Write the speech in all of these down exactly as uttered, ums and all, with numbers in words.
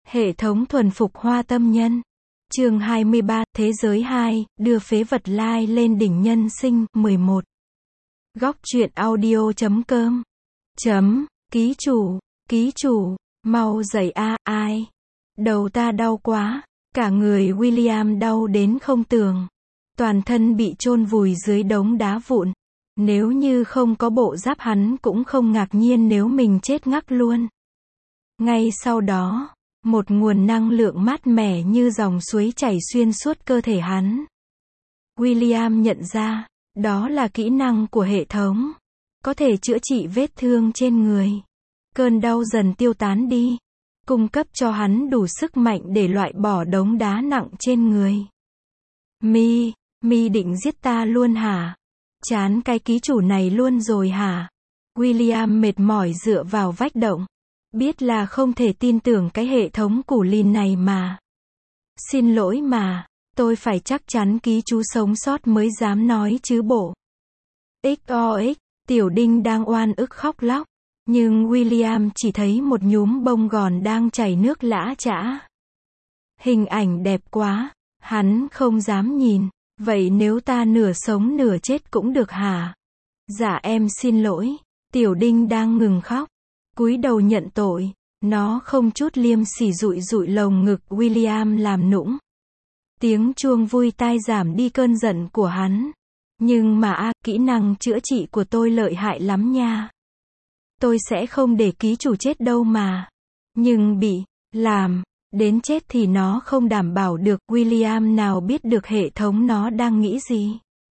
Hệ thống thuần phục hoa tâm nhân. Chương hai mươi ba, Thế giới hai, đưa phế vật lai lên đỉnh nhân sinh, mười một. Góc truyện audio chấm com. Chấm, ký chủ, ký chủ, mau dậy a, ai? Đầu ta đau quá, cả người William đau đến không tưởng. Toàn thân bị chôn vùi dưới đống đá vụn. Nếu như không có bộ giáp hắn cũng không ngạc nhiên nếu mình chết ngắc luôn. Ngay sau đó, một nguồn năng lượng mát mẻ như dòng suối chảy xuyên suốt cơ thể hắn. William nhận ra, đó là kỹ năng của hệ thống. Có thể chữa trị vết thương trên người. Cơn đau dần tiêu tán đi. Cung cấp cho hắn đủ sức mạnh để loại bỏ đống đá nặng trên người. Mi, Mi định giết ta luôn hả? Chán cái ký chủ này luôn rồi hả? William mệt mỏi dựa vào vách động. Biết là không thể tin tưởng cái hệ thống củ lìn này mà. Xin lỗi mà, tôi phải chắc chắn ký chú sống sót mới dám nói chứ bộ. ích o ích, Tiểu Đinh đang oan ức khóc lóc. Nhưng William chỉ thấy một nhúm bông gòn đang chảy nước lã chã. Hình ảnh đẹp quá, hắn không dám nhìn. Vậy nếu ta nửa sống nửa chết cũng được hả? Dạ em xin lỗi. Tiểu Đinh đang ngừng khóc. Cúi đầu nhận tội. Nó không chút liêm sỉ dụi dụi lồng ngực William làm nũng. Tiếng chuông vui tai giảm đi cơn giận của hắn. Nhưng mà a, kỹ năng chữa trị của tôi lợi hại lắm nha. Tôi sẽ không để ký chủ chết đâu mà. Nhưng bị làm đến chết thì nó không đảm bảo được. William nào biết được hệ thống nó đang nghĩ gì.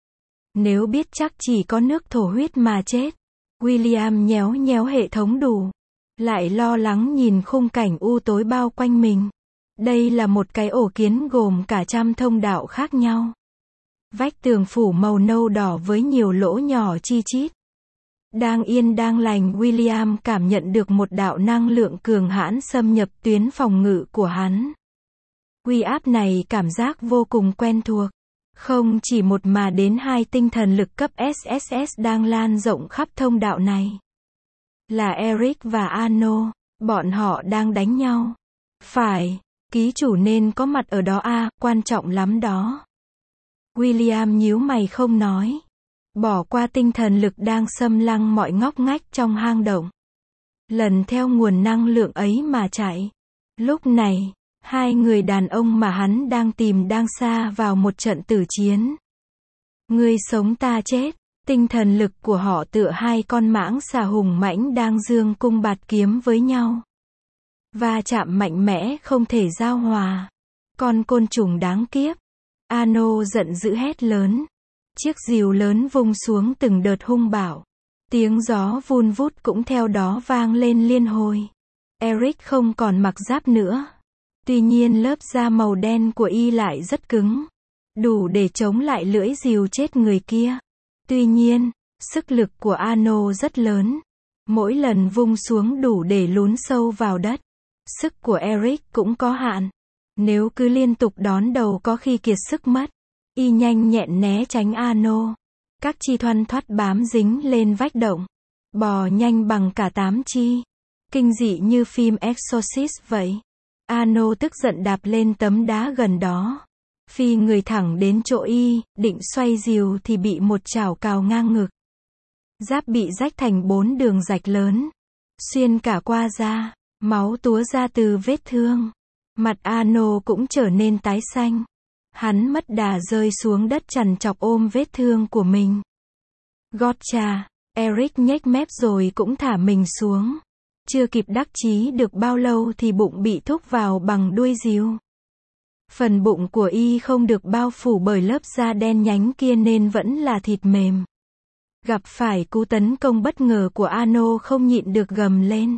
Nếu biết chắc chỉ có nước thổ huyết mà chết. William nhéo nhéo hệ thống đủ. Lại lo lắng nhìn khung cảnh u tối bao quanh mình. Đây là một cái ổ kiến gồm cả trăm thông đạo khác nhau. Vách tường phủ màu nâu đỏ với nhiều lỗ nhỏ chi chít. Đang yên đang lành, William cảm nhận được một đạo năng lượng cường hãn xâm nhập tuyến phòng ngự của hắn. Uy áp này cảm giác vô cùng quen thuộc. Không chỉ một mà đến hai tinh thần lực cấp ét ét ét đang lan rộng khắp thông đạo này. Là Eric và Arno, bọn họ đang đánh nhau. Phải, ký chủ nên có mặt ở đó a, quan trọng lắm đó. William nhíu mày không nói. Bỏ qua tinh thần lực đang xâm lăng mọi ngóc ngách trong hang động. Lần theo nguồn năng lượng ấy mà chạy. Lúc này, hai người đàn ông mà hắn đang tìm đang xa vào một trận tử chiến. Ngươi sống ta chết. Tinh thần lực của họ tựa hai con mãng xà hùng mãnh đang giương cung bạt kiếm với nhau. Va chạm mạnh mẽ không thể giao hòa. Con côn trùng đáng kiếp. Arno giận dữ hét lớn. Chiếc rìu lớn vung xuống từng đợt hung bạo. Tiếng gió vun vút cũng theo đó vang lên liên hồi. Eric không còn mặc giáp nữa. Tuy nhiên lớp da màu đen của y lại rất cứng. Đủ để chống lại lưỡi rìu chết người kia. Tuy nhiên, sức lực của Arno rất lớn. Mỗi lần vung xuống đủ để lún sâu vào đất. Sức của Eric cũng có hạn. Nếu cứ liên tục đón đầu có khi kiệt sức mất. Y nhanh nhẹn né tránh Arno. Các chi thoăn thoắt bám dính lên vách động. Bò nhanh bằng cả tám chi. Kinh dị như phim Exorcist vậy. Arno tức giận đạp lên tấm đá gần đó. Phi người thẳng đến chỗ y, định xoay rìu thì bị một chảo cào ngang ngực. Giáp bị rách thành bốn đường rạch lớn. Xuyên cả qua da, máu túa ra từ vết thương. Mặt Arno cũng trở nên tái xanh. Hắn mất đà rơi xuống đất trằn trọc ôm vết thương của mình. Gotcha, Eric nhếch mép rồi cũng thả mình xuống. Chưa kịp đắc chí được bao lâu thì bụng bị thúc vào bằng đuôi rìu. Phần bụng của y không được bao phủ bởi lớp da đen nhánh kia nên vẫn là thịt mềm. Gặp phải cú tấn công bất ngờ của Arno không nhịn được gầm lên.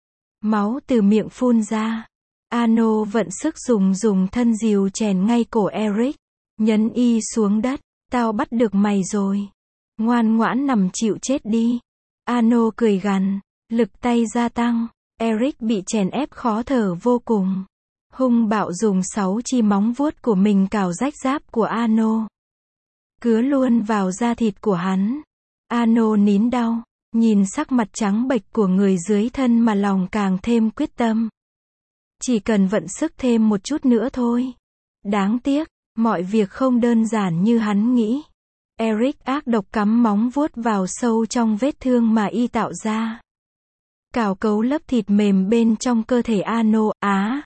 Máu từ miệng phun ra. Arno vận sức dùng dùng thân rìu chèn ngay cổ Eric. Nhấn y xuống đất. Tao bắt được mày rồi. Ngoan ngoãn nằm chịu chết đi. Arno cười gằn. Lực tay gia tăng. Eric bị chèn ép khó thở vô cùng. Hung bạo dùng sáu chi móng vuốt của mình cào rách giáp của Arno. Cứa luôn vào da thịt của hắn. Arno nín đau. Nhìn sắc mặt trắng bệch của người dưới thân mà lòng càng thêm quyết tâm. Chỉ cần vận sức thêm một chút nữa thôi. Đáng tiếc, mọi việc không đơn giản như hắn nghĩ. Eric ác độc cắm móng vuốt vào sâu trong vết thương mà y tạo ra. Cào cấu lớp thịt mềm bên trong cơ thể Arno, á.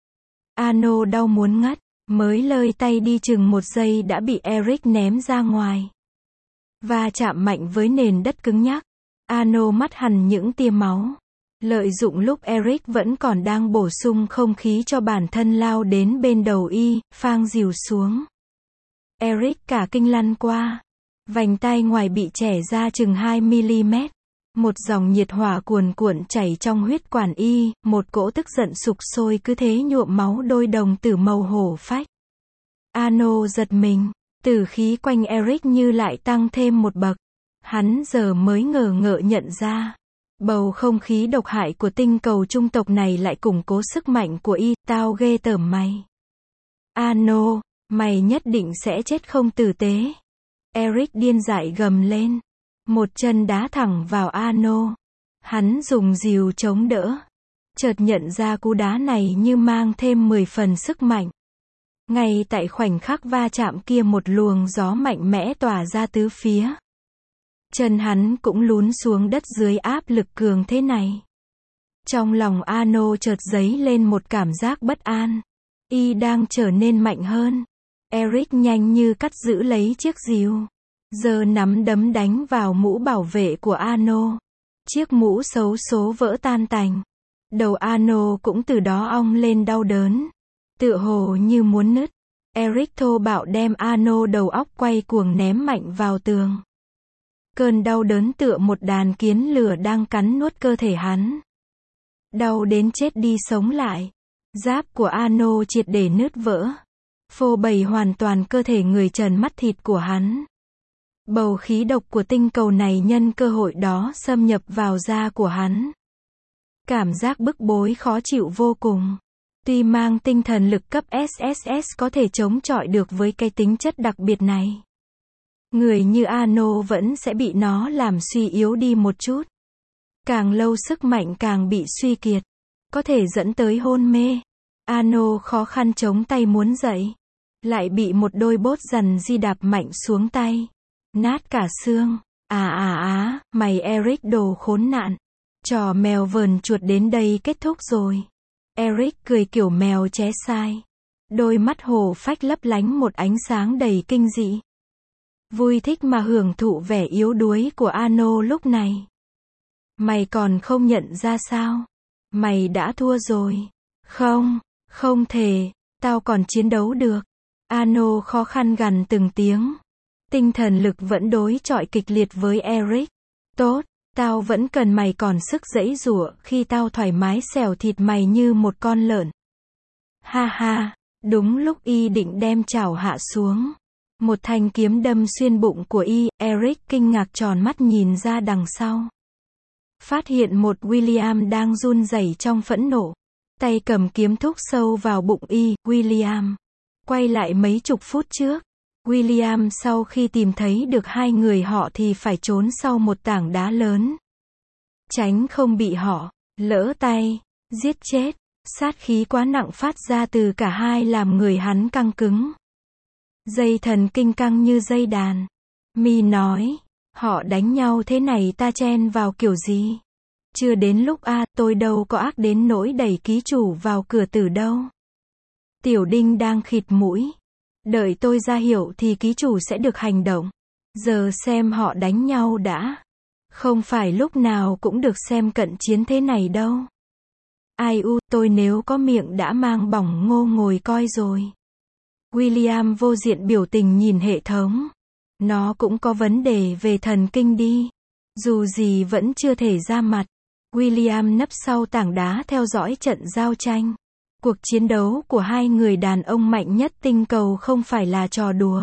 Arno đau muốn ngất, mới lơi tay đi chừng một giây đã bị Eric ném ra ngoài. Và chạm mạnh với nền đất cứng nhắc. Arno mắt hằn những tia máu. Lợi dụng lúc Eric vẫn còn đang bổ sung không khí cho bản thân lao đến bên đầu y, phang dìu xuống. Eric cả kinh lăn qua. Vành tai ngoài bị chẻ ra chừng hai mi-li-mét. Một dòng nhiệt hỏa cuồn cuộn chảy trong huyết quản y, một cỗ tức giận sục sôi cứ thế nhuộm máu đôi đồng tử màu hổ phách. Arno giật mình, tử khí quanh Eric như lại tăng thêm một bậc. Hắn giờ mới ngờ ngợ nhận ra. Bầu không khí độc hại của tinh cầu trung tộc này lại củng cố sức mạnh của y, tao ghê tởm mày. Arno, mày nhất định sẽ chết không tử tế. Eric điên dại gầm lên. Một chân đá thẳng vào Arno. Hắn dùng dìu chống đỡ. Chợt nhận ra cú đá này như mang thêm mười phần sức mạnh. Ngay tại khoảnh khắc va chạm kia một luồng gió mạnh mẽ tỏa ra tứ phía. Chân hắn cũng lún xuống đất dưới áp lực cường thế này. Trong lòng Arno chợt dấy lên một cảm giác bất an. Y đang trở nên mạnh hơn. Eric nhanh như cắt giữ lấy chiếc dìu. Giờ nắm đấm đánh vào mũ bảo vệ của Arno. Chiếc mũ xấu số vỡ tan tành. Đầu Arno cũng từ đó ong lên đau đớn. Tựa hồ như muốn nứt. Eric thô bạo đem Arno đầu óc quay cuồng ném mạnh vào tường. Cơn đau đớn tựa một đàn kiến lửa đang cắn nuốt cơ thể hắn. Đau đến chết đi sống lại. Giáp của Arno triệt để nứt vỡ. Phô bày hoàn toàn cơ thể người trần mắt thịt của hắn. Bầu khí độc của tinh cầu này nhân cơ hội đó xâm nhập vào da của hắn. Cảm giác bức bối khó chịu vô cùng. Tuy mang tinh thần lực cấp ét ét ét có thể chống chọi được với cái tính chất đặc biệt này. Người như Arno vẫn sẽ bị nó làm suy yếu đi một chút. Càng lâu sức mạnh càng bị suy kiệt. Có thể dẫn tới hôn mê. Arno khó khăn chống tay muốn dậy. Lại bị một đôi bốt dằn di đạp mạnh xuống tay. Nát cả xương. À à á, mày Eric đồ khốn nạn. Trò mèo vờn chuột đến đây kết thúc rồi. Eric cười kiểu mèo ché sai. Đôi mắt hổ phách lấp lánh một ánh sáng đầy kinh dị. Vui thích mà hưởng thụ vẻ yếu đuối của Arno lúc này. Mày còn không nhận ra sao? Mày đã thua rồi. Không, không thể, tao còn chiến đấu được. Arno khó khăn gằn từng tiếng. Tinh thần lực vẫn đối chọi kịch liệt với Eric. Tốt, tao vẫn cần mày còn sức giãy giụa khi tao thoải mái xẻo thịt mày như một con lợn. Ha ha, đúng lúc y định đem chảo hạ xuống. Một thanh kiếm đâm xuyên bụng của y, Eric kinh ngạc tròn mắt nhìn ra đằng sau. Phát hiện một William đang run rẩy trong phẫn nộ. Tay cầm kiếm thúc sâu vào bụng y, William. Quay lại mấy chục phút trước. William sau khi tìm thấy được hai người họ thì phải trốn sau một tảng đá lớn. Tránh không bị họ lỡ tay, giết chết. Sát khí quá nặng phát ra từ cả hai làm người hắn căng cứng. Dây thần kinh căng như dây đàn. Mi nói, họ đánh nhau thế này ta chen vào kiểu gì? Chưa đến lúc a, à, tôi đâu có ác đến nỗi đẩy ký chủ vào cửa tử đâu. Tiểu Đinh đang khịt mũi. Đợi tôi ra hiệu thì ký chủ sẽ được hành động. Giờ xem họ đánh nhau đã. Không phải lúc nào cũng được xem cận chiến thế này đâu. Ai u, tôi nếu có miệng đã mang bỏng ngô ngồi coi rồi. William vô diện biểu tình nhìn hệ thống. Nó cũng có vấn đề về thần kinh đi. Dù gì vẫn chưa thể ra mặt. William nấp sau tảng đá theo dõi trận giao tranh. Cuộc chiến đấu của hai người đàn ông mạnh nhất tinh cầu không phải là trò đùa.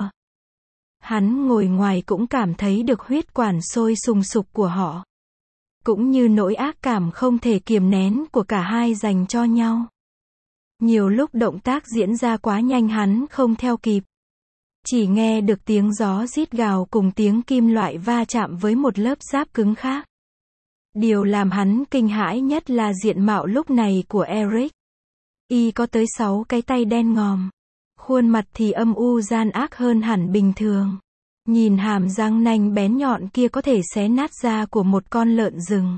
Hắn ngồi ngoài cũng cảm thấy được huyết quản sôi sùng sục của họ. Cũng như nỗi ác cảm không thể kiềm nén của cả hai dành cho nhau. Nhiều lúc động tác diễn ra quá nhanh hắn không theo kịp. Chỉ nghe được tiếng gió rít gào cùng tiếng kim loại va chạm với một lớp giáp cứng khác. Điều làm hắn kinh hãi nhất là diện mạo lúc này của Eric. Y có tới sáu cái tay đen ngòm. Khuôn mặt thì âm u gian ác hơn hẳn bình thường. Nhìn hàm răng nanh bén nhọn kia có thể xé nát da của một con lợn rừng.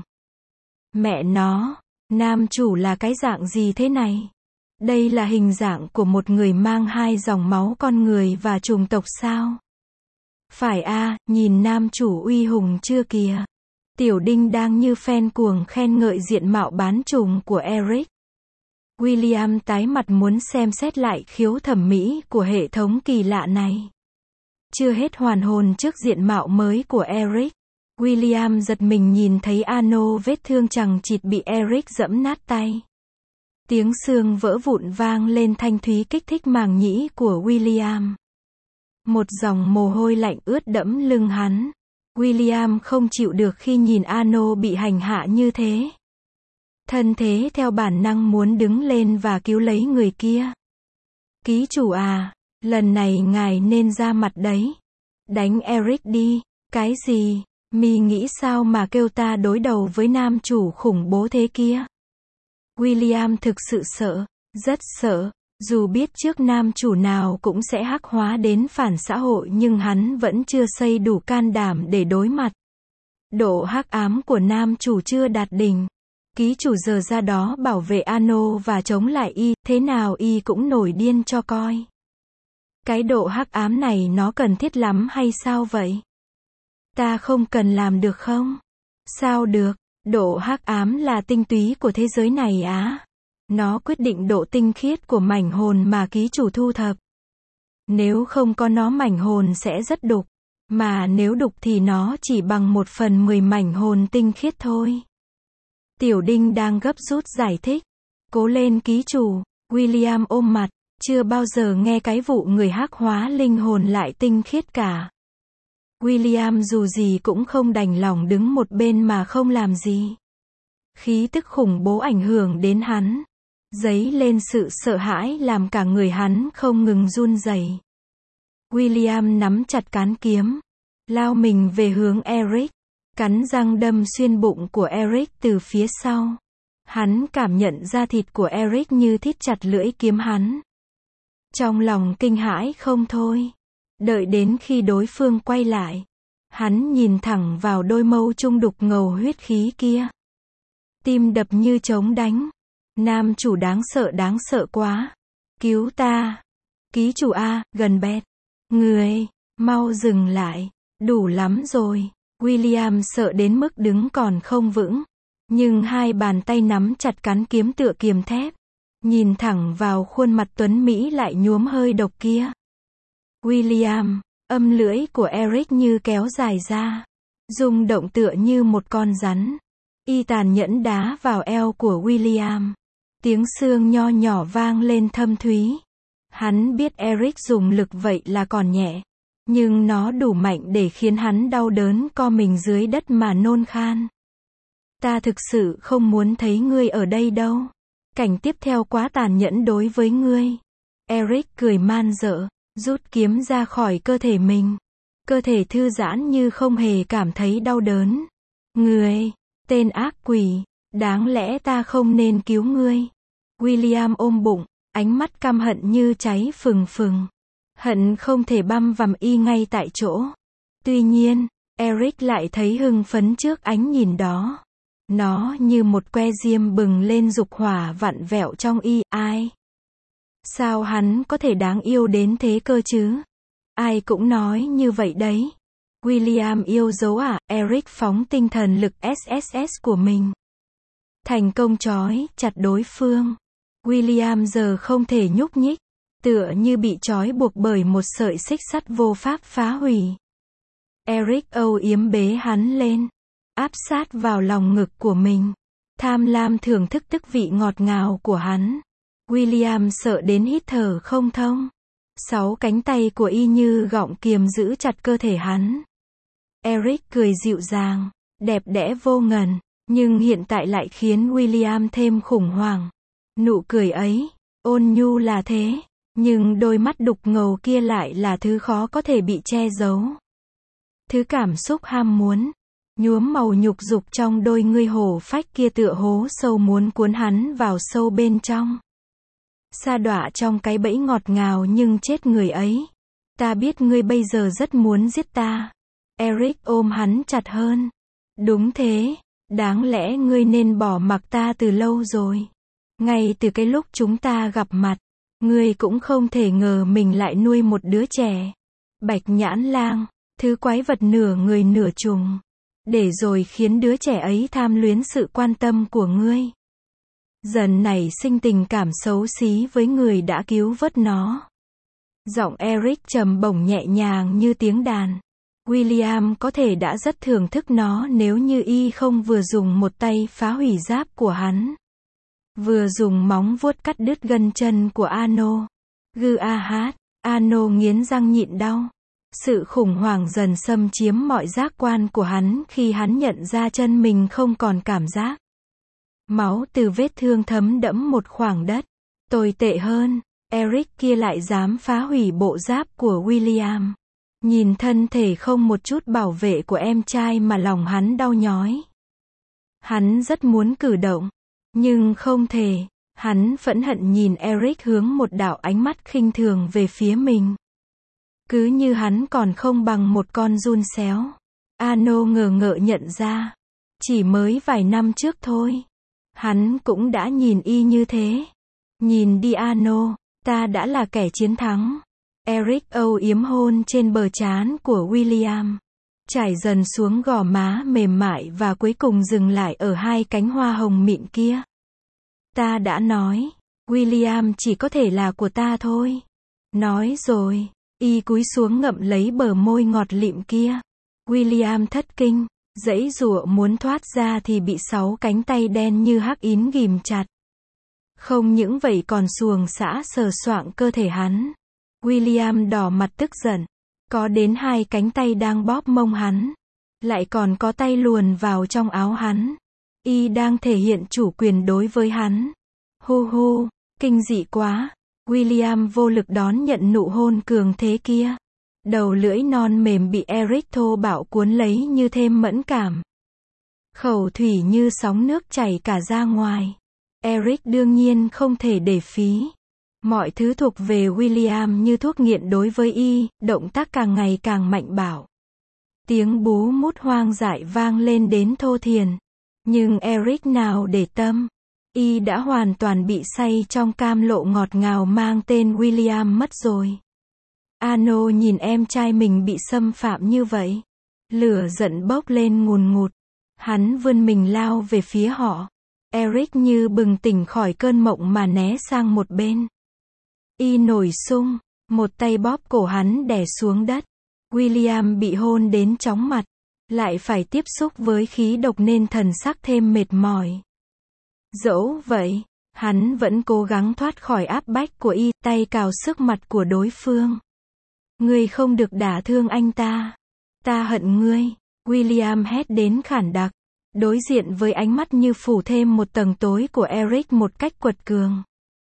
Mẹ nó, nam chủ là cái dạng gì thế này? Đây là hình dạng của một người mang hai dòng máu con người và chủng tộc sao? Phải a, nhìn nam chủ uy hùng chưa kìa. Tiểu Đinh đang như fan cuồng khen ngợi diện mạo bán trùng của Eric. William tái mặt muốn xem xét lại khiếu thẩm mỹ của hệ thống kỳ lạ này. Chưa hết hoàn hồn trước diện mạo mới của Eric. William giật mình nhìn thấy Ano vết thương chằng chịt bị Eric giẫm nát tay. Tiếng xương vỡ vụn vang lên thanh thúy kích thích màng nhĩ của William. Một dòng mồ hôi lạnh ướt đẫm lưng hắn. William không chịu được khi nhìn Ano bị hành hạ như thế. Thân thế theo bản năng muốn đứng lên và cứu lấy người kia. Ký chủ à, lần này ngài nên ra mặt đấy. Đánh Eric đi. Cái gì? Mi nghĩ sao mà kêu ta đối đầu với nam chủ khủng bố thế kia? William thực sự sợ, rất sợ. Dù biết trước nam chủ nào cũng sẽ hắc hóa đến phản xã hội nhưng hắn vẫn chưa xây đủ can đảm để đối mặt. Độ hắc ám của nam chủ chưa đạt đỉnh. Ký chủ giờ ra đó bảo vệ Ano và chống lại y, thế nào y cũng nổi điên cho coi. Cái độ hắc ám này nó cần thiết lắm hay sao vậy? Ta không cần làm được không? Sao được? Độ hắc ám là tinh túy của thế giới này á. Nó quyết định độ tinh khiết của mảnh hồn mà ký chủ thu thập. Nếu không có nó mảnh hồn sẽ rất đục. Mà nếu đục thì nó chỉ bằng một phần mười mảnh hồn tinh khiết thôi. Tiểu Đinh đang gấp rút giải thích. Cố lên ký chủ. William ôm mặt. Chưa bao giờ nghe cái vụ người hắc hóa linh hồn lại tinh khiết cả. William dù gì cũng không đành lòng đứng một bên mà không làm gì. Khí tức khủng bố ảnh hưởng đến hắn. Dấy lên sự sợ hãi làm cả người hắn không ngừng run rẩy. William nắm chặt cán kiếm. Lao mình về hướng Eric. Cắn răng đâm xuyên bụng của Eric từ phía sau. Hắn cảm nhận da thịt của Eric như thít chặt lưỡi kiếm hắn. Trong lòng kinh hãi không thôi. Đợi đến khi đối phương quay lại. Hắn nhìn thẳng vào đôi mâu trung đục ngầu huyết khí kia. Tim đập như trống đánh. Nam chủ đáng sợ đáng sợ quá. Cứu ta. Ký chủ A, gần bét. Người, mau dừng lại. Đủ lắm rồi. William sợ đến mức đứng còn không vững. Nhưng hai bàn tay nắm chặt cán kiếm tựa kiềm thép. Nhìn thẳng vào khuôn mặt tuấn Mỹ lại nhuốm hơi độc kia. William, âm lưỡi của Eric như kéo dài ra. Rung động tựa như một con rắn. Y tàn nhẫn đá vào eo của William. Tiếng xương nho nhỏ vang lên thâm thúy. Hắn biết Eric dùng lực vậy là còn nhẹ. Nhưng nó đủ mạnh để khiến hắn đau đớn co mình dưới đất mà nôn khan. Ta thực sự không muốn thấy ngươi ở đây đâu. Cảnh tiếp theo quá tàn nhẫn đối với ngươi. Eric cười man dợ, rút kiếm ra khỏi cơ thể mình. Cơ thể thư giãn như không hề cảm thấy đau đớn. Ngươi, tên ác quỷ, đáng lẽ ta không nên cứu ngươi. William ôm bụng, ánh mắt căm hận như cháy phừng phừng. Hận không thể băm vằm y ngay tại chỗ. Tuy nhiên, Eric lại thấy hưng phấn trước ánh nhìn đó. Nó như một que diêm bừng lên dục hỏa vặn vẹo trong y. Ai? Sao hắn có thể đáng yêu đến thế cơ chứ? Ai cũng nói như vậy đấy. William yêu dấu à? Eric phóng tinh thần lực ét ét ét của mình. Thành công trói chặt đối phương. William giờ không thể nhúc nhích. Tựa như bị trói buộc bởi một sợi xích sắt vô pháp phá hủy. Eric âu yếm bế hắn lên. Áp sát vào lòng ngực của mình. Tham lam thưởng thức tức vị ngọt ngào của hắn. William sợ đến hít thở không thông. Sáu cánh tay của y như gọng kiềm giữ chặt cơ thể hắn. Eric cười dịu dàng, đẹp đẽ vô ngần, nhưng hiện tại lại khiến William thêm khủng hoảng. Nụ cười ấy, ôn nhu là thế, nhưng đôi mắt đục ngầu kia lại là thứ khó có thể bị che giấu. Thứ cảm xúc ham muốn, nhuốm màu nhục dục trong đôi ngươi hổ phách kia tựa hố sâu muốn cuốn hắn vào sâu bên trong. sa đọa trong cái bẫy ngọt ngào nhưng chết người ấy. Ta biết ngươi bây giờ rất muốn giết ta. Eric ôm hắn chặt hơn. Đúng thế, đáng lẽ ngươi nên bỏ mặc ta từ lâu rồi. Ngay từ cái lúc chúng ta gặp mặt, ngươi cũng không thể ngờ mình lại nuôi một đứa trẻ. Bạch nhãn lang, thứ quái vật nửa người nửa trùng. Để rồi khiến đứa trẻ ấy tham luyến sự quan tâm của ngươi. Dần nảy sinh tình cảm xấu xí với người đã cứu vớt nó. Giọng Eric trầm bổng nhẹ nhàng như tiếng đàn. William có thể đã rất thưởng thức nó nếu như y không vừa dùng một tay phá hủy giáp của hắn, vừa dùng móng vuốt cắt đứt gân chân của Arno. Gư a hát, Arno nghiến răng nhịn đau. Sự khủng hoảng dần xâm chiếm mọi giác quan của hắn khi hắn nhận ra chân mình không còn cảm giác. Máu từ vết thương thấm đẫm một khoảng đất. Tồi tệ hơn, Eric kia lại dám phá hủy bộ giáp của William. Nhìn thân thể không một chút bảo vệ của em trai mà lòng hắn đau nhói. Hắn rất muốn cử động, nhưng không thể. Hắn phẫn hận nhìn Eric hướng một đạo ánh mắt khinh thường về phía mình. Cứ như hắn còn không bằng một con giun xéo. Arno ngờ ngợ nhận ra. Chỉ mới vài năm trước thôi. Hắn cũng đã nhìn y như thế. Nhìn đi Arno, ta đã là kẻ chiến thắng. Eric âu yếm hôn trên bờ trán của William. Trải dần xuống gò má mềm mại và cuối cùng dừng lại ở hai cánh hoa hồng mịn kia. Ta đã nói, William chỉ có thể là của ta thôi. Nói rồi, y cúi xuống ngậm lấy bờ môi ngọt lịm kia. William thất kinh, giãy giụa muốn thoát ra thì bị sáu cánh tay đen như hắc yến ghìm chặt. Không những vậy còn xuồng xã sờ soạng cơ thể hắn. William đỏ mặt tức giận. Có đến hai cánh tay đang bóp mông hắn. Lại còn có tay luồn vào trong áo hắn. Y đang thể hiện chủ quyền đối với hắn. Hu hu, kinh dị quá. William vô lực đón nhận nụ hôn cường thế kia. Đầu lưỡi non mềm bị Eric thô bạo cuốn lấy như thêm mẫn cảm. Khẩu thủy như sóng nước chảy cả ra ngoài. Eric đương nhiên không thể để phí. Mọi thứ thuộc về William như thuốc nghiện đối với y, động tác càng ngày càng mạnh bạo. Tiếng bú mút hoang dại vang lên đến thô thiền. Nhưng Eric nào để tâm. Y đã hoàn toàn bị say trong cam lộ ngọt ngào mang tên William mất rồi. Arno nhìn em trai mình bị xâm phạm như vậy. Lửa giận bốc lên ngùn ngụt. Hắn vươn mình lao về phía họ. Eric như bừng tỉnh khỏi cơn mộng mà né sang một bên. Y nổi sung, một tay bóp cổ hắn đè xuống đất. William bị hôn đến chóng mặt, lại phải tiếp xúc với khí độc nên thần sắc thêm mệt mỏi. Dẫu vậy, hắn vẫn cố gắng thoát khỏi áp bách của y, tay cào sức mặt của đối phương. Ngươi không được đả thương anh ta. Ta hận ngươi. William hét đến khản đặc, đối diện với ánh mắt như phủ thêm một tầng tối của Eric một cách quật cường.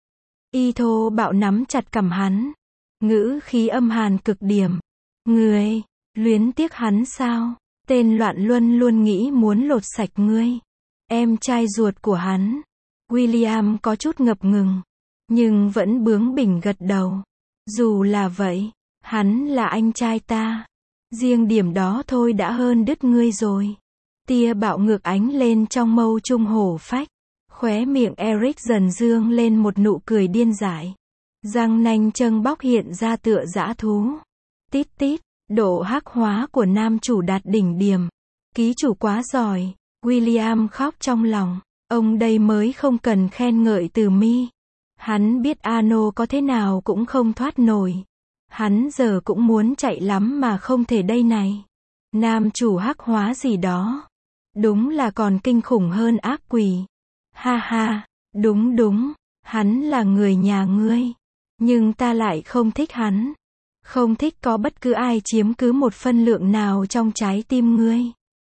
Y thô bạo nắm chặt cằm hắn. Ngữ khí âm hàn cực điểm. Ngươi, luyến tiếc hắn sao? Tên loạn luân luôn nghĩ muốn lột sạch ngươi. Em trai ruột của hắn. William có chút ngập ngừng, nhưng vẫn bướng bỉnh gật đầu. Dù là vậy, hắn là anh trai ta. Riêng điểm đó thôi đã hơn đứt ngươi rồi. Tia bạo ngược ánh lên trong mâu trung hổ phách. Khóe miệng Eric dần dương lên một nụ cười điên dại. Răng nanh trâng bóc hiện ra tựa dã thú. Tít tít, độ hắc hóa của nam chủ đạt đỉnh điểm. Ký chủ quá giỏi. William khóc trong lòng. Ông đây mới không cần khen ngợi từ mi. Hắn biết Arno có thế nào cũng không thoát nổi. Hắn giờ cũng muốn chạy lắm mà không thể đây này. Nam chủ hắc hóa gì đó. Đúng là còn kinh khủng hơn ác quỷ. Ha ha, đúng đúng, hắn là người nhà ngươi. Nhưng ta lại không thích hắn. Không thích có bất cứ ai chiếm cứ một phân lượng nào trong trái tim ngươi.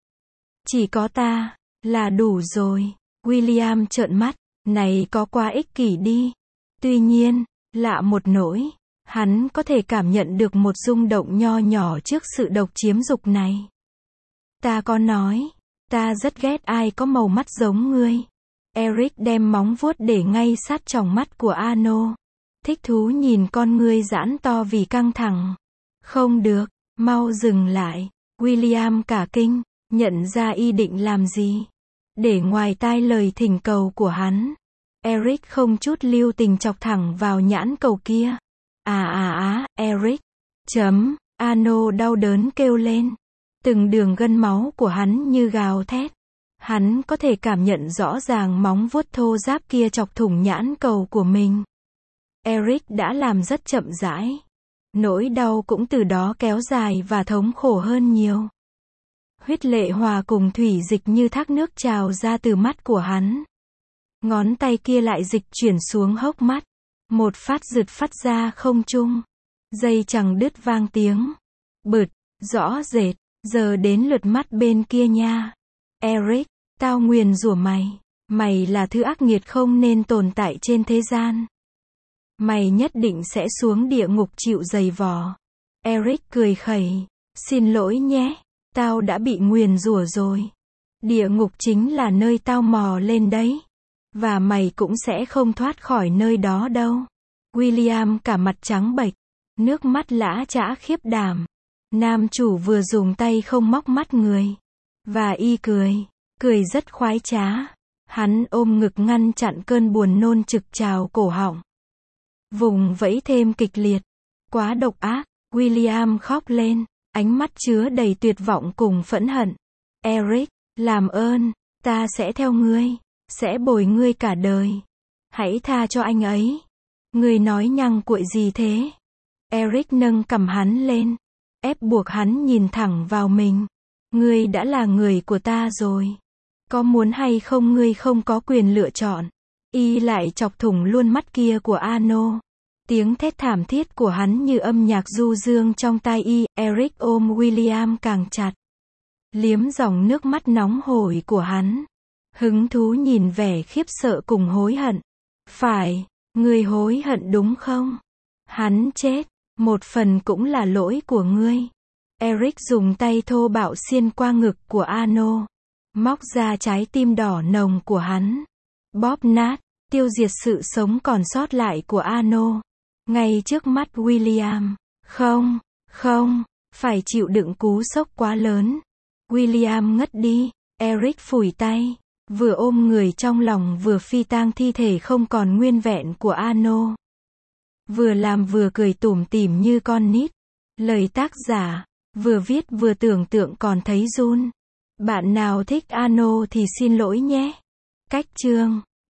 Chỉ có ta, là đủ rồi. William trợn mắt, này có quá ích kỷ đi. Tuy nhiên, lạ một nỗi, hắn có thể cảm nhận được một rung động nho nhỏ trước sự độc chiếm dục này. Ta có nói, ta rất ghét ai có màu mắt giống ngươi. Eric đem móng vuốt để ngay sát tròng mắt của Arno. thích thú nhìn con ngươi giãn to vì căng thẳng. Không được, mau dừng lại. William cả kinh, nhận ra y định làm gì. Để ngoài tai lời thỉnh cầu của hắn, Eric không chút lưu tình chọc thẳng vào nhãn cầu kia. À à á, Eric. Chấm, Arno đau đớn kêu lên. Từng đường gân máu của hắn như gào thét. Hắn có thể cảm nhận rõ ràng móng vuốt thô ráp kia chọc thủng nhãn cầu của mình. Eric đã làm rất chậm rãi. Nỗi đau cũng từ đó kéo dài và thống khổ hơn nhiều. Huyết lệ hòa cùng thủy dịch như thác nước trào ra từ mắt của hắn. Ngón tay kia lại dịch chuyển xuống hốc mắt. Một phát rực phát ra không trung. Dây chẳng đứt vang tiếng. Bực, rõ rệt, giờ đến lượt mắt bên kia nha. Eric, tao nguyền rủa mày. Mày là thứ ác nghiệt không nên tồn tại trên thế gian. Mày nhất định sẽ xuống địa ngục chịu giày vò. Eric cười khẩy. Xin lỗi nhé. Tao đã bị nguyền rủa rồi. Địa ngục chính là nơi tao mò lên đấy. Và mày cũng sẽ không thoát khỏi nơi đó đâu. William cả mặt trắng bệch. Nước mắt lã chã khiếp đảm. Nam chủ vừa dùng tay không móc mắt người. Và y cười. Cười rất khoái trá. Hắn ôm ngực ngăn chặn cơn buồn nôn trực trào cổ họng. Vùng vẫy thêm kịch liệt. Quá độc ác. William khóc lên. Ánh mắt chứa đầy tuyệt vọng cùng phẫn hận. Eric, làm ơn, ta sẽ theo ngươi. Sẽ bồi ngươi cả đời. Hãy tha cho anh ấy. Ngươi nói nhăng cuội gì thế? Eric nâng cằm hắn lên. Ép buộc hắn nhìn thẳng vào mình. Ngươi đã là người của ta rồi. Có muốn hay không ngươi không có quyền lựa chọn. Y lại chọc thủng luôn mắt kia của Arno. Tiếng thét thảm thiết của hắn như âm nhạc du dương trong tai y. Eric ôm William càng chặt. Liếm dòng nước mắt nóng hổi của hắn. Hứng thú nhìn vẻ khiếp sợ cùng hối hận. Phải, ngươi hối hận đúng không? Hắn chết, một phần cũng là lỗi của ngươi. Eric dùng tay thô bạo xiên qua ngực của Arno. Móc ra trái tim đỏ nồng của hắn. Bóp nát, tiêu diệt sự sống còn sót lại của Arno. Ngay trước mắt William. Không, không, phải chịu đựng cú sốc quá lớn. William ngất đi. Eric phủi tay. Vừa ôm người trong lòng vừa phi tang thi thể không còn nguyên vẹn của Arno. Vừa làm vừa cười tủm tỉm như con nít. Lời tác giả. Vừa viết vừa tưởng tượng còn thấy run. Bạn nào thích Arno thì xin lỗi nhé. Cách chương